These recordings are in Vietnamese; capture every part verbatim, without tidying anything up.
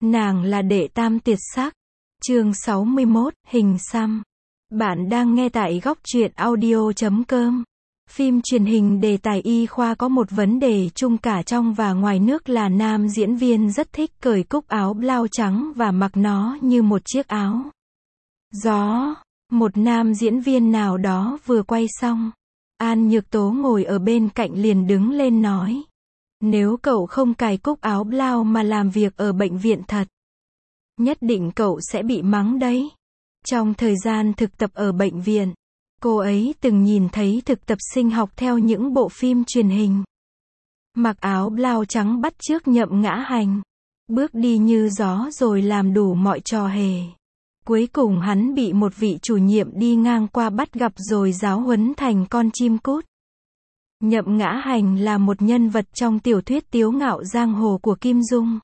Nàng là đệ tam tuyệt sắc. Chương sáu mươi mốt, hình xăm. Bạn đang nghe tại góc truyện audio chấm com. Phim truyền hình đề tài y khoa có một vấn đề chung cả trong và ngoài nước là nam diễn viên rất thích cởi cúc áo blau trắng và mặc nó như một chiếc áo gió. Một nam diễn viên nào đó vừa quay xong, An Nhược Tố ngồi ở bên cạnh liền đứng lên nói: nếu cậu không cài cúc áo blau mà làm việc ở bệnh viện thật, nhất định cậu sẽ bị mắng đấy. Trong thời gian thực tập ở bệnh viện, cô ấy từng nhìn thấy thực tập sinh học theo những bộ phim truyền hình. Mặc áo blau trắng bắt chước Nhậm Ngã Hành, bước đi như gió rồi làm đủ mọi trò hề. Cuối cùng hắn bị một vị chủ nhiệm đi ngang qua bắt gặp rồi giáo huấn thành con chim cút. Nhậm Ngã Hành là một nhân vật trong tiểu thuyết Tiếu Ngạo Giang Hồ của Kim Dung.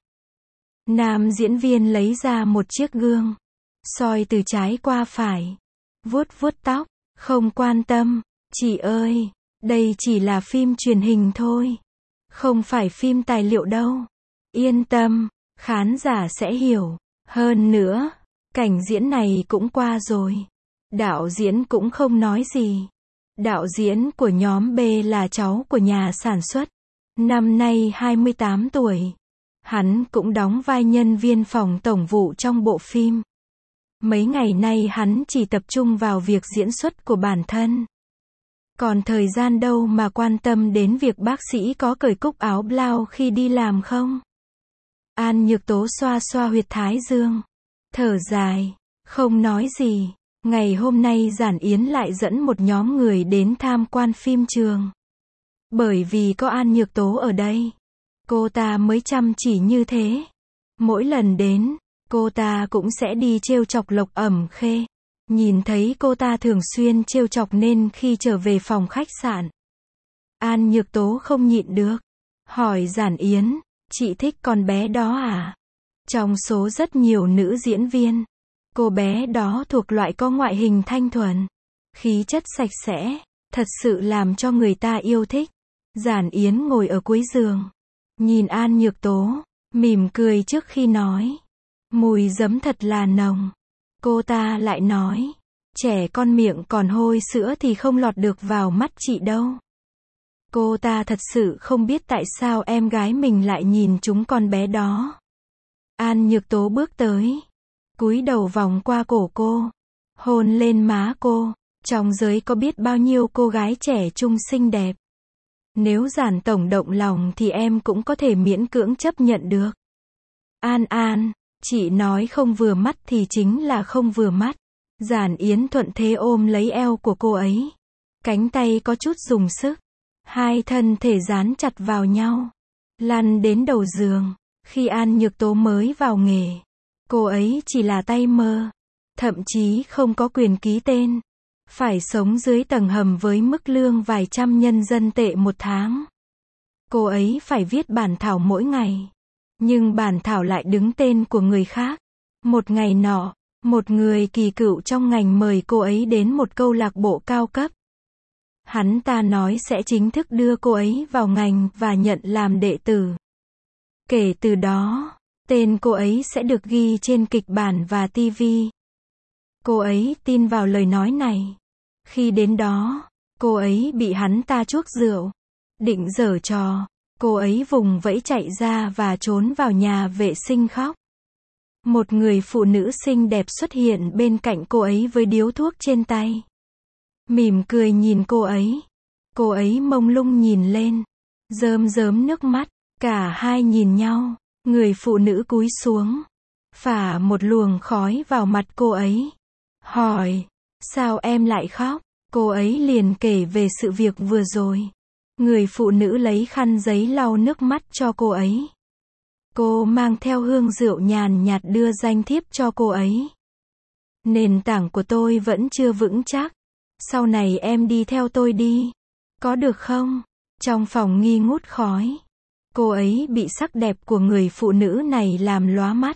Nam diễn viên lấy ra một chiếc gương, soi từ trái qua phải, vuốt vuốt tóc, không quan tâm: chị ơi, đây chỉ là phim truyền hình thôi, không phải phim tài liệu đâu. Yên tâm, khán giả sẽ hiểu. Hơn nữa, cảnh diễn này cũng qua rồi. Đạo diễn cũng không nói gì. Đạo diễn của nhóm B là cháu của nhà sản xuất, năm nay hai mươi tám tuổi. Hắn cũng đóng vai nhân viên phòng tổng vụ trong bộ phim. Mấy ngày nay hắn chỉ tập trung vào việc diễn xuất của bản thân. Còn thời gian đâu mà quan tâm đến việc bác sĩ có cởi cúc áo blau khi đi làm không? An Nhược Tố xoa xoa huyệt thái dương, thở dài, không nói gì. Ngày hôm nay Giản Yến lại dẫn một nhóm người đến tham quan phim trường. Bởi vì có An Nhược Tố ở đây, cô ta mới chăm chỉ như thế. Mỗi lần đến, cô ta cũng sẽ đi trêu chọc Lộc Ẩm Khê. Nhìn thấy cô ta thường xuyên trêu chọc nên khi trở về phòng khách sạn, An Nhược Tố không nhịn được, hỏi Giản Yến: chị thích con bé đó à? Trong số rất nhiều nữ diễn viên, cô bé đó thuộc loại có ngoại hình thanh thuần, khí chất sạch sẽ, thật sự làm cho người ta yêu thích. Giản Yến ngồi ở cuối giường, nhìn An Nhược Tố, mỉm cười trước khi nói: mùi giấm thật là nồng. Cô ta lại nói: trẻ con miệng còn hôi sữa thì không lọt được vào mắt chị đâu. Cô ta thật sự không biết tại sao em gái mình lại nhìn trúng con bé đó. An Nhược Tố bước tới, cúi đầu vòng qua cổ cô, hôn lên má cô. Trong giới có biết bao nhiêu cô gái trẻ trung xinh đẹp. Nếu Giản tổng động lòng thì em cũng có thể miễn cưỡng chấp nhận được. An An, chị nói không vừa mắt thì chính là không vừa mắt. Giản Yến thuận thế ôm lấy eo của cô ấy, cánh tay có chút dùng sức, hai thân thể dán chặt vào nhau, lăn đến đầu giường. Khi An Nhược Tố mới vào nghề, cô ấy chỉ là tay mơ, thậm chí không có quyền ký tên, phải sống dưới tầng hầm với mức lương vài trăm nhân dân tệ một tháng. Cô ấy phải viết bản thảo mỗi ngày, nhưng bản thảo lại đứng tên của người khác. Một ngày nọ, một người kỳ cựu trong ngành mời cô ấy đến một câu lạc bộ cao cấp. Hắn ta nói sẽ chính thức đưa cô ấy vào ngành và nhận làm đệ tử. Kể từ đó, tên cô ấy sẽ được ghi trên kịch bản và ti vi. Cô ấy tin vào lời nói này. Khi đến đó, cô ấy bị hắn ta chuốc rượu. Định giở trò, cô ấy vùng vẫy chạy ra và trốn vào nhà vệ sinh khóc. Một người phụ nữ xinh đẹp xuất hiện bên cạnh cô ấy với điếu thuốc trên tay, mỉm cười nhìn cô ấy. Cô ấy mông lung nhìn lên, rơm rớm nước mắt. Cả hai nhìn nhau, người phụ nữ cúi xuống, phả một luồng khói vào mặt cô ấy, hỏi: sao em lại khóc? Cô ấy liền kể về sự việc vừa rồi. Người phụ nữ lấy khăn giấy lau nước mắt cho cô ấy. Cô mang theo hương rượu nhàn nhạt đưa danh thiếp cho cô ấy. Nền tảng của tôi vẫn chưa vững chắc, sau này em đi theo tôi đi, có được không? Trong phòng nghi ngút khói, cô ấy bị sắc đẹp của người phụ nữ này làm lóa mắt.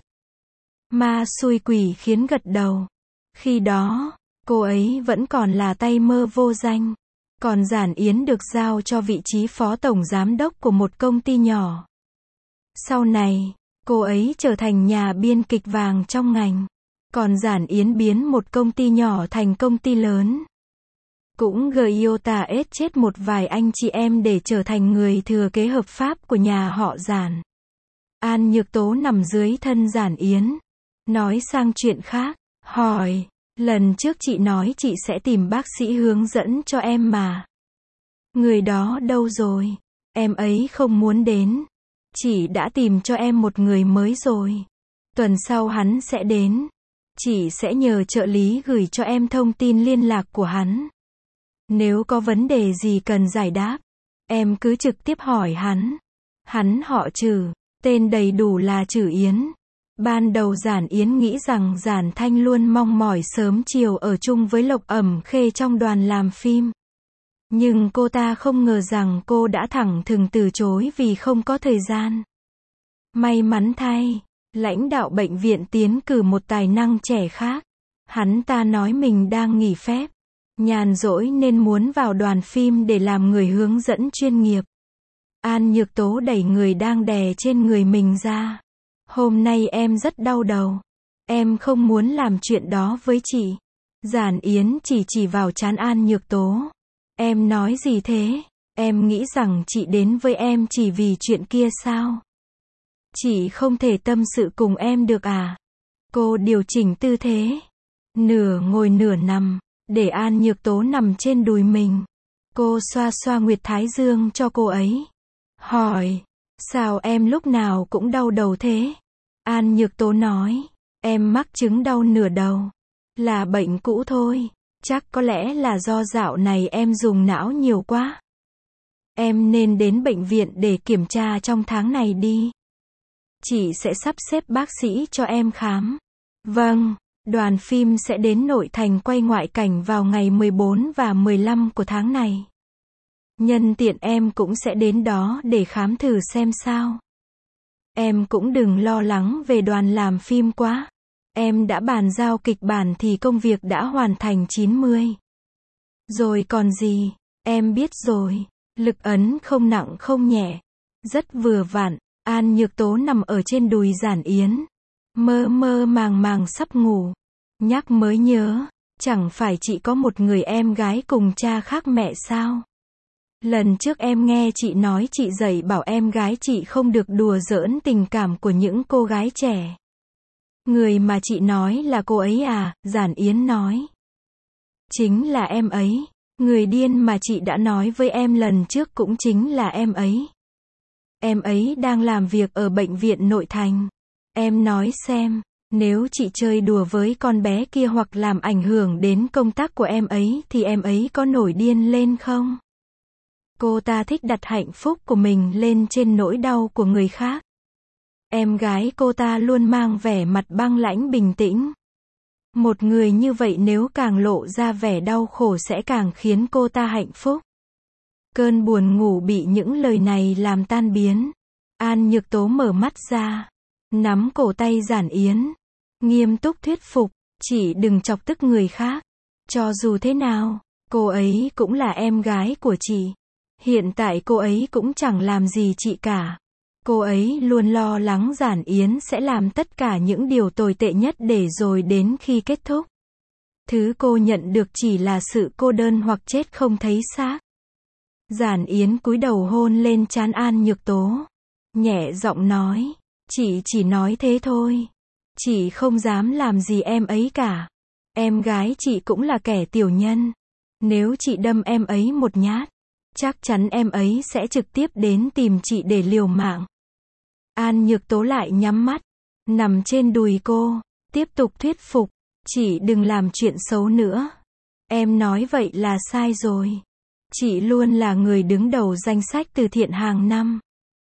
Ma xui quỷ khiến gật đầu. Khi đó, cô ấy vẫn còn là tay mơ vô danh. Còn Giản Yến được giao cho vị trí phó tổng giám đốc của một công ty nhỏ. Sau này, Cô ấy trở thành nhà biên kịch vàng trong ngành. Còn Giản Yến biến một công ty nhỏ thành công ty lớn. Cũng Giota ết chết một vài anh chị em để trở thành người thừa kế hợp pháp của nhà họ Giản. An Nhược Tố nằm dưới thân Giản Yến. Nói sang chuyện khác. Hỏi. Lần trước chị nói chị sẽ tìm bác sĩ hướng dẫn cho em mà. Người đó đâu rồi? Em ấy không muốn đến. Chị đã tìm cho em một người mới rồi. Tuần sau hắn sẽ đến. Chị sẽ nhờ trợ lý gửi cho em thông tin liên lạc của hắn. Nếu có vấn đề gì cần giải đáp, em cứ trực tiếp hỏi hắn. Hắn họ Trử, tên đầy đủ là Trử Yến. Ban đầu Giản Yến nghĩ rằng Giản Thanh luôn mong mỏi sớm chiều ở chung với Lộc Ẩm Khê trong đoàn làm phim. Nhưng cô ta không ngờ rằng cô đã thẳng thừng từ chối vì không có thời gian. May mắn thay, lãnh đạo bệnh viện tiến cử một tài năng trẻ khác. Hắn ta nói mình đang nghỉ phép, nhàn rỗi nên muốn vào đoàn phim để làm người hướng dẫn chuyên nghiệp. An Nhược Tố đẩy người đang đè trên người mình ra. Hôm nay em rất đau đầu. Em không muốn làm chuyện đó với chị. Giản Yến chỉ chỉ vào trán An Nhược Tố. Em nói gì thế? Em nghĩ rằng chị đến với em chỉ vì chuyện kia sao? Chị không thể tâm sự cùng em được à? Cô điều chỉnh tư thế. Nửa ngồi nửa nằm, để An Nhược Tố nằm trên đùi mình. Cô xoa xoa huyệt thái dương cho cô ấy. Hỏi, sao em lúc nào cũng đau đầu thế? An Nhược Tố nói, em mắc chứng đau nửa đầu. Là bệnh cũ thôi. Chắc có lẽ là do dạo này em dùng não nhiều quá. Em nên đến bệnh viện để kiểm tra trong tháng này đi. Chị sẽ sắp xếp bác sĩ cho em khám. Vâng, đoàn phim sẽ đến nội thành quay ngoại cảnh vào ngày mười bốn và mười lăm của tháng này. Nhân tiện em cũng sẽ đến đó để khám thử xem sao. Em cũng đừng lo lắng về đoàn làm phim quá. Em đã bàn giao kịch bản thì công việc đã hoàn thành chín mươi. Rồi còn gì, em biết rồi. Lực ấn không nặng không nhẹ. Rất vừa vặn. An Nhược Tố nằm ở trên đùi Giản Yến. Mơ mơ màng màng sắp ngủ. Nhắc mới nhớ, chẳng phải chị có một người em gái cùng cha khác mẹ sao? Lần trước em nghe chị nói chị dạy bảo em gái chị không được đùa giỡn tình cảm của những cô gái trẻ. Người mà chị nói là cô ấy à? Giản Yến nói. Chính là em ấy. Người điên mà chị đã nói với em lần trước cũng chính là em ấy. Em ấy đang làm việc ở bệnh viện nội thành. Em nói xem, nếu chị chơi đùa với con bé kia hoặc làm ảnh hưởng đến công tác của em ấy thì em ấy có nổi điên lên không? Cô ta thích đặt hạnh phúc của mình lên trên nỗi đau của người khác. Em gái cô ta luôn mang vẻ mặt băng lãnh bình tĩnh. Một người như vậy nếu càng lộ ra vẻ đau khổ sẽ càng khiến cô ta hạnh phúc. Cơn buồn ngủ bị những lời này làm tan biến. An Nhược Tố mở mắt ra, nắm cổ tay Giản Yến, nghiêm túc thuyết phục, chị đừng chọc tức người khác. Cho dù thế nào, cô ấy cũng là em gái của chị. Hiện tại cô ấy cũng chẳng làm gì chị cả. Cô ấy luôn lo lắng Giản Yến sẽ làm tất cả những điều tồi tệ nhất để rồi đến khi kết thúc, thứ cô nhận được chỉ là sự cô đơn hoặc chết không thấy xác. Giản Yến cúi đầu hôn lên trán An Nhược Tố, nhẹ giọng nói, chị chỉ nói thế thôi. Chị không dám làm gì em ấy cả. Em gái chị cũng là kẻ tiểu nhân. Nếu chị đâm em ấy một nhát, chắc chắn em ấy sẽ trực tiếp đến tìm chị để liều mạng. An Nhược Tố lại nhắm mắt, nằm trên đùi cô, tiếp tục thuyết phục, chị đừng làm chuyện xấu nữa. Em nói vậy là sai rồi. Chị luôn là người đứng đầu danh sách từ thiện hàng năm.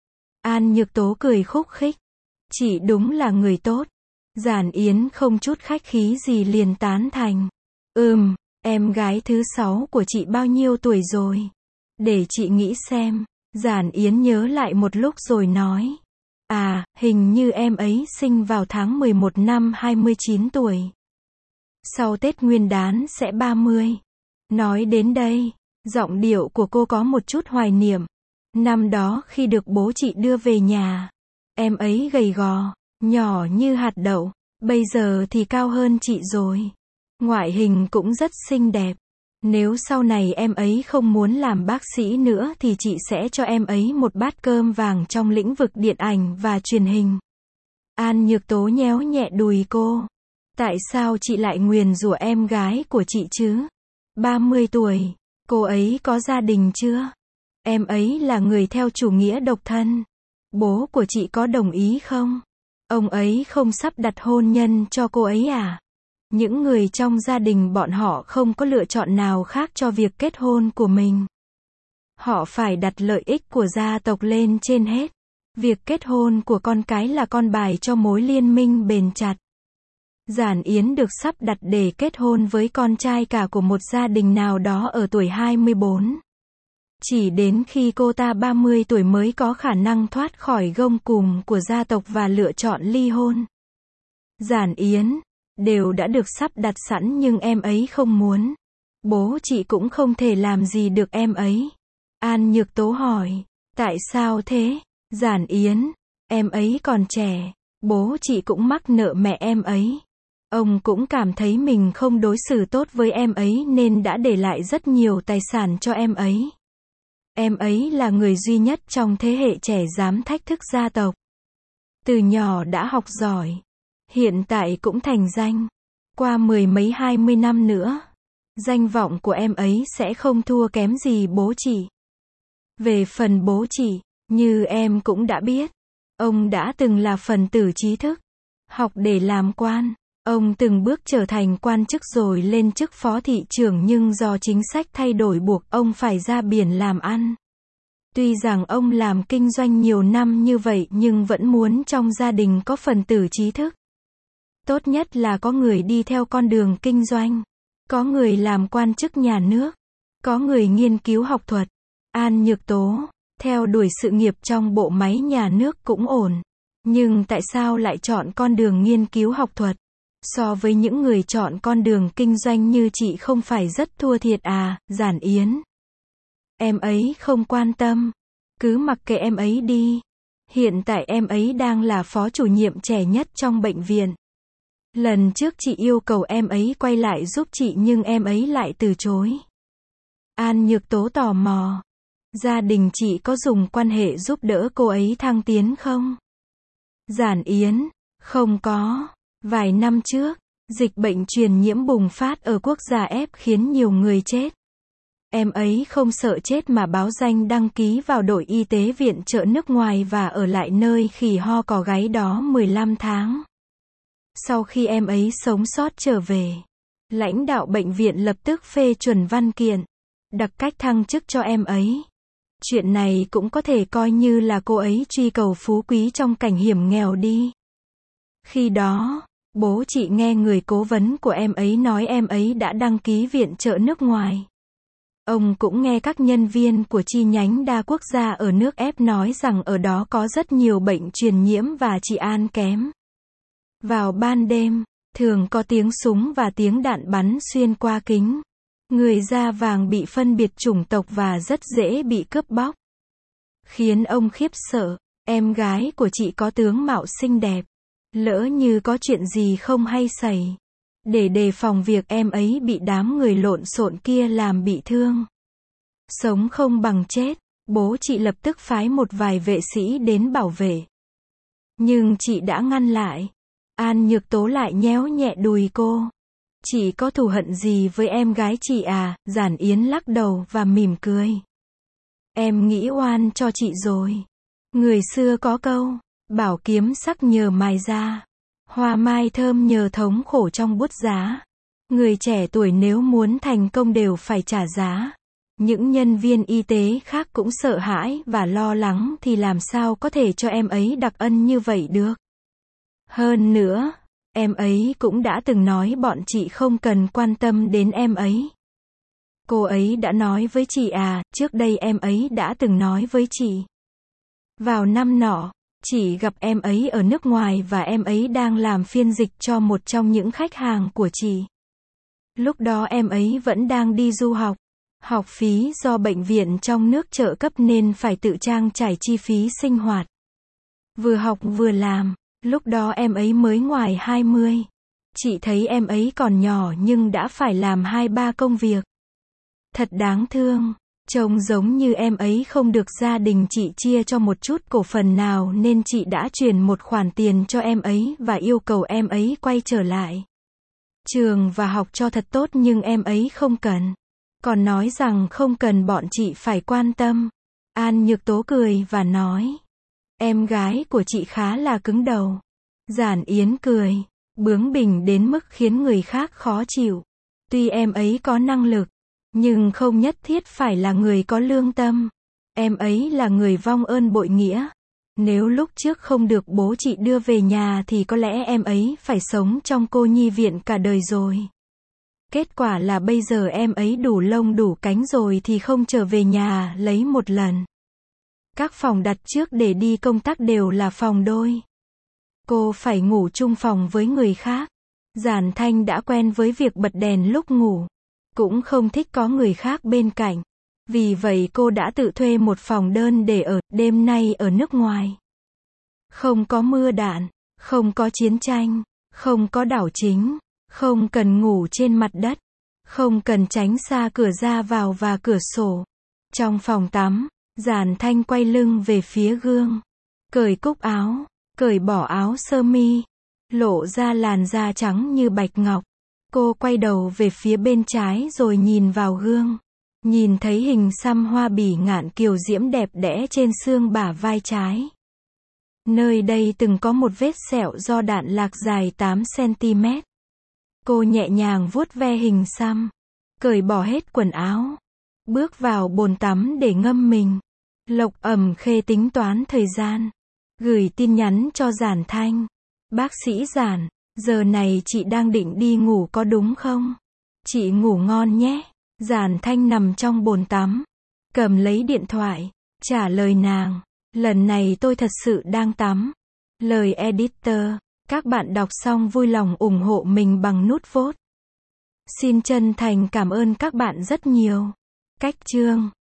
An Nhược Tố cười khúc khích. Chị đúng là người tốt. Giản Yến không chút khách khí gì liền tán thành. Ừm, em gái thứ sáu của chị bao nhiêu tuổi rồi? Để chị nghĩ xem. Giản Yến nhớ lại một lúc rồi nói. À, hình như em ấy sinh vào tháng mười một năm hai mươi chín tuổi. Sau Tết Nguyên đán sẽ ba mươi. Nói đến đây, giọng điệu của cô có một chút hoài niệm. Năm đó khi được bố chị đưa về nhà, Em ấy gầy gò, nhỏ như hạt đậu, bây giờ thì cao hơn chị rồi. Ngoại hình cũng rất xinh đẹp. Nếu sau này em ấy không muốn làm bác sĩ nữa thì chị sẽ cho em ấy một bát cơm vàng trong lĩnh vực điện ảnh và truyền hình. An Nhược Tố nhéo nhẹ đùi cô. Tại sao chị lại nguyền rủa em gái của chị chứ? ba mươi tuổi, cô ấy có gia đình chưa? Em ấy là người theo chủ nghĩa độc thân. Bố của chị có đồng ý không? Ông ấy không sắp đặt hôn nhân cho cô ấy à? Những người trong gia đình bọn họ không có lựa chọn nào khác cho việc kết hôn của mình. Họ phải đặt lợi ích của gia tộc lên trên hết. Việc kết hôn của con cái là con bài cho mối liên minh bền chặt. Giản Yến được sắp đặt để kết hôn với con trai cả của một gia đình nào đó ở tuổi hai mươi bốn. Chỉ đến khi cô ta ba mươi tuổi mới có khả năng thoát khỏi gông cùm của gia tộc và lựa chọn ly hôn. Giản Yến, đều đã được sắp đặt sẵn nhưng em ấy không muốn. Bố chị cũng không thể làm gì được em ấy. An Nhược Tố hỏi, tại sao thế? Giản Yến, em ấy còn trẻ, bố chị cũng mắc nợ mẹ em ấy. Ông cũng cảm thấy mình không đối xử tốt với em ấy nên đã để lại rất nhiều tài sản cho em ấy. Em ấy là người duy nhất trong thế hệ trẻ dám thách thức gia tộc. Từ nhỏ đã học giỏi, hiện tại cũng thành danh. Qua mười mấy hai mươi năm nữa, danh vọng của em ấy sẽ không thua kém gì bố chị. Về phần bố chị, như em cũng đã biết, ông đã từng là phần tử trí thức, học để làm quan. Ông từng bước trở thành quan chức rồi lên chức phó thị trưởng nhưng do chính sách thay đổi buộc ông phải ra biển làm ăn. Tuy rằng ông làm kinh doanh nhiều năm như vậy nhưng vẫn muốn trong gia đình có phần tử trí thức. Tốt nhất là có người đi theo con đường kinh doanh, có người làm quan chức nhà nước, có người nghiên cứu học thuật. An Nhược Tố, theo đuổi sự nghiệp trong bộ máy nhà nước cũng ổn. Nhưng tại sao lại chọn con đường nghiên cứu học thuật? So với những người chọn con đường kinh doanh như chị không phải rất thua thiệt à, Giản Yến? Em ấy không quan tâm. Cứ mặc kệ em ấy đi. Hiện tại em ấy đang là phó chủ nhiệm trẻ nhất trong bệnh viện. Lần trước chị yêu cầu em ấy quay lại giúp chị nhưng em ấy lại từ chối. An Nhược Tố tò mò. Gia đình chị có dùng quan hệ giúp đỡ cô ấy thăng tiến không? Giản Yến, không có. Vài năm trước, dịch bệnh truyền nhiễm bùng phát ở quốc gia F khiến nhiều người chết. Em ấy không sợ chết mà báo danh đăng ký vào đội y tế viện trợ nước ngoài và ở lại nơi khỉ ho cò gáy đó mười lăm tháng. Sau khi em ấy sống sót trở về, lãnh đạo bệnh viện lập tức phê chuẩn văn kiện, đặc cách thăng chức cho em ấy. Chuyện này cũng có thể coi như là cô ấy truy cầu phú quý trong cảnh hiểm nghèo đi. Khi đó, bố chị nghe người cố vấn của em ấy nói em ấy đã đăng ký viện trợ nước ngoài. Ông cũng nghe các nhân viên của chi nhánh đa quốc gia ở nước F nói rằng ở đó có rất nhiều bệnh truyền nhiễm và trị an kém. Vào ban đêm, thường có tiếng súng và tiếng đạn bắn xuyên qua kính. Người da vàng bị phân biệt chủng tộc và rất dễ bị cướp bóc. Khiến ông khiếp sợ, em gái của chị có tướng mạo xinh đẹp. Lỡ như có chuyện gì không hay xảy. Để đề phòng việc em ấy bị đám người lộn xộn kia làm bị thương. Sống không bằng chết, bố chị lập tức phái một vài vệ sĩ đến bảo vệ. Nhưng chị đã ngăn lại. An Nhược Tố lại nhéo nhẹ đùi cô. Chị có thù hận gì với em gái chị à? Giản Yến lắc đầu và mỉm cười. Em nghĩ oan cho chị rồi. Người xưa có câu, bảo kiếm sắc nhờ mài da, hoa mai thơm nhờ thống khổ trong bút giá. Người trẻ tuổi nếu muốn thành công đều phải trả giá. Những nhân viên y tế khác cũng sợ hãi và lo lắng thì làm sao có thể cho em ấy đặc ân như vậy được. Hơn nữa, em ấy cũng đã từng nói bọn chị không cần quan tâm đến em ấy. Cô ấy đã nói với chị à, trước đây em ấy đã từng nói với chị. Vào năm nọ, chị gặp em ấy ở nước ngoài và em ấy đang làm phiên dịch cho một trong những khách hàng của chị. Lúc đó em ấy vẫn đang đi du học. Học phí do bệnh viện trong nước trợ cấp nên phải tự trang trải chi phí sinh hoạt. vừa học vừa làm. Lúc đó em ấy mới ngoài hai mươi. Chị thấy em ấy còn nhỏ nhưng đã phải làm hai ba công việc. Thật đáng thương. Trông giống như em ấy không được gia đình chị chia cho một chút cổ phần nào nên chị đã chuyển một khoản tiền cho em ấy và yêu cầu em ấy quay trở lại trường và học cho thật tốt nhưng em ấy không cần. Còn nói rằng không cần bọn chị phải quan tâm. An Nhược Tố cười và nói. Em gái của chị khá là cứng đầu. Giản Yến cười. Bướng bỉnh đến mức khiến người khác khó chịu. Tuy em ấy có năng lực, nhưng không nhất thiết phải là người có lương tâm. Em ấy là người vong ơn bội nghĩa. Nếu lúc trước không được bố chị đưa về nhà thì có lẽ em ấy phải sống trong cô nhi viện cả đời rồi. Kết quả là bây giờ em ấy đủ lông đủ cánh rồi thì không trở về nhà lấy một lần. Các phòng đặt trước để đi công tác đều là phòng đôi. Cô phải ngủ chung phòng với người khác. Giản Thanh đã quen với việc bật đèn lúc ngủ. Cũng không thích có người khác bên cạnh. Vì vậy cô đã tự thuê một phòng đơn để ở, đêm nay ở nước ngoài. Không có mưa đạn, không có chiến tranh, không có đảo chính, không cần ngủ trên mặt đất, không cần tránh xa cửa ra vào và cửa sổ. Trong phòng tắm, Giản Thanh quay lưng về phía gương. Cởi cúc áo, cởi bỏ áo sơ mi, lộ ra làn da trắng như bạch ngọc. Cô quay đầu về phía bên trái rồi nhìn vào gương. Nhìn thấy hình xăm hoa bỉ ngạn kiều diễm đẹp đẽ trên xương bả vai trái. Nơi đây từng có một vết sẹo do đạn lạc dài tám xăng ti mét. Cô nhẹ nhàng vuốt ve hình xăm. Cởi bỏ hết quần áo. Bước vào bồn tắm để ngâm mình. Lộc Ẩm Khê tính toán thời gian. Gửi tin nhắn cho Giản Thanh. Bác sĩ Giản, giờ này chị đang định đi ngủ có đúng không? Chị ngủ ngon nhé. Giản Thanh nằm trong bồn tắm. Cầm lấy điện thoại. Trả lời nàng. Lần này tôi thật sự đang tắm. Lời editor. Các bạn đọc xong vui lòng ủng hộ mình bằng nút vote. Xin chân thành cảm ơn các bạn rất nhiều. Cách chương